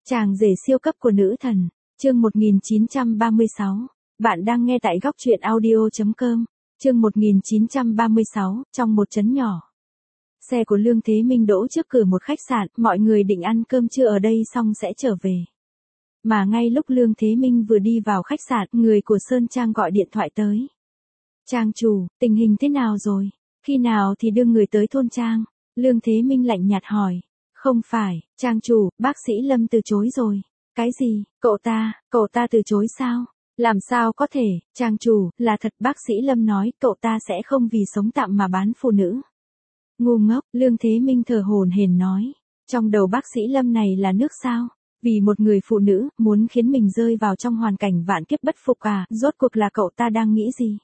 Chàng rể siêu cấp của nữ thần, chương 1936. Bạn đang nghe tại góc truyện audio.com. Chương 1936, trong một trấn nhỏ. Xe của Lương Thế Minh đỗ trước cửa một khách sạn, mọi người định ăn cơm trưa ở đây xong sẽ trở về. Mà ngay lúc Lương Thế Minh vừa đi vào khách sạn, người của Sơn Trang gọi điện thoại tới. Trang chủ, tình hình thế nào rồi? Khi nào thì đưa người tới thôn Trang? Lương Thế Minh lạnh nhạt hỏi. Không phải, Trang chủ, bác sĩ Lâm từ chối rồi. Cái gì, cậu ta từ chối sao? Làm sao có thể, Trang chủ, là thật bác sĩ Lâm nói cậu ta sẽ không vì sống tạm mà bán phụ nữ. Ngu ngốc, Lương Thế Minh thở hổn hển nói. Trong đầu bác sĩ Lâm này là nước sao? Vì một người phụ nữ, muốn khiến mình rơi vào trong hoàn cảnh vạn kiếp bất phục à, rốt cuộc là cậu ta đang nghĩ gì?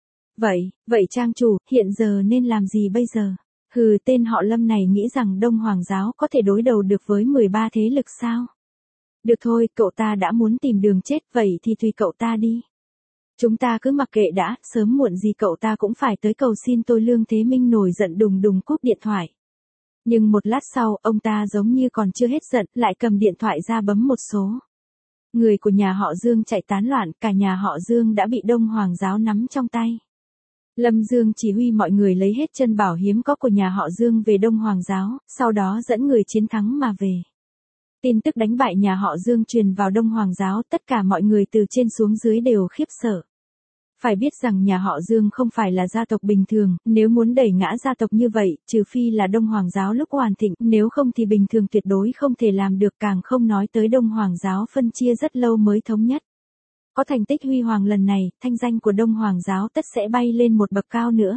Vậy Trang chủ, hiện giờ nên làm gì bây giờ? Hừ, tên họ Lâm này nghĩ rằng Đông Hoàng giáo có thể đối đầu được với 13 thế lực sao? Được thôi, cậu ta đã muốn tìm đường chết, vậy thì tùy cậu ta đi. Chúng ta cứ mặc kệ đã, sớm muộn gì cậu ta cũng phải tới cầu xin tôi. Lương Thế Minh nổi giận đùng đùng cúp điện thoại. Nhưng một lát sau, ông ta giống như còn chưa hết giận, lại cầm điện thoại ra bấm một số. Người của nhà họ Dương chạy tán loạn, cả nhà họ Dương đã bị Đông Hoàng giáo nắm trong tay. Lâm Dương chỉ huy mọi người lấy hết chân bảo hiếm có của nhà họ Dương về Đông Hoàng giáo, sau đó dẫn người chiến thắng mà về. Tin tức đánh bại nhà họ Dương truyền vào Đông Hoàng giáo, tất cả mọi người từ trên xuống dưới đều khiếp sợ. Phải biết rằng nhà họ Dương không phải là gia tộc bình thường, nếu muốn đẩy ngã gia tộc như vậy, trừ phi là Đông Hoàng giáo lúc hoàn thịnh, nếu không thì bình thường tuyệt đối không thể làm được, càng không nói tới Đông Hoàng giáo phân chia rất lâu mới thống nhất. Có thành tích huy hoàng lần này, thanh danh của Đông Hoàng giáo tất sẽ bay lên một bậc cao nữa.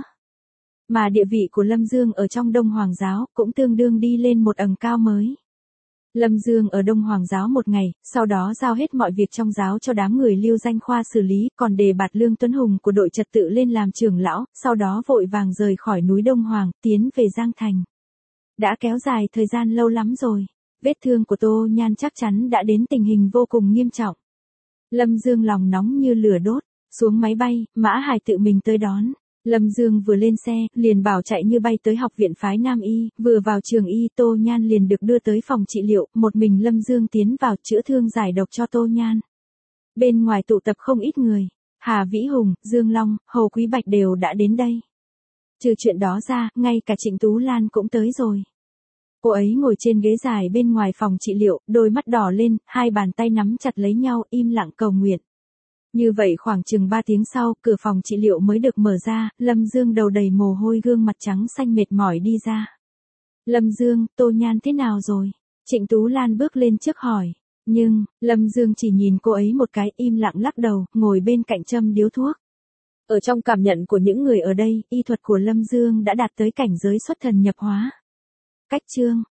Mà địa vị của Lâm Dương ở trong Đông Hoàng giáo cũng tương đương đi lên một ầng cao mới. Lâm Dương ở Đông Hoàng giáo một ngày, sau đó giao hết mọi việc trong giáo cho đám người Lưu Danh Khoa xử lý, còn đề bạt Lương Tuấn Hùng của đội trật tự lên làm trưởng lão, sau đó vội vàng rời khỏi núi Đông Hoàng, tiến về Giang Thành. Đã kéo dài thời gian lâu lắm rồi, vết thương của Tô Nhan chắc chắn đã đến tình hình vô cùng nghiêm trọng. Lâm Dương lòng nóng như lửa đốt, xuống máy bay, Mã Hải tự mình tới đón. Lâm Dương vừa lên xe, liền bảo chạy như bay tới học viện phái Nam Y, vừa vào trường y, Tô Nhan liền được đưa tới phòng trị liệu, một mình Lâm Dương tiến vào chữa thương giải độc cho Tô Nhan. Bên ngoài tụ tập không ít người, Hà Vĩ Hùng, Dương Long, Hồ Quý Bạch đều đã đến đây. Trừ chuyện đó ra, ngay cả Trịnh Tú Lan cũng tới rồi. Cô ấy ngồi trên ghế dài bên ngoài phòng trị liệu, đôi mắt đỏ lên, hai bàn tay nắm chặt lấy nhau, im lặng cầu nguyện. Như vậy khoảng chừng 3 tiếng sau, cửa phòng trị liệu mới được mở ra, Lâm Dương đầu đầy mồ hôi, gương mặt trắng xanh mệt mỏi đi ra. Lâm Dương, Tô Nhan thế nào rồi? Trịnh Tú Lan bước lên trước hỏi. Nhưng, Lâm Dương chỉ nhìn cô ấy một cái, im lặng lắc đầu, ngồi bên cạnh châm điếu thuốc. Ở trong cảm nhận của những người ở đây, y thuật của Lâm Dương đã đạt tới cảnh giới xuất thần nhập hóa. Cách chương,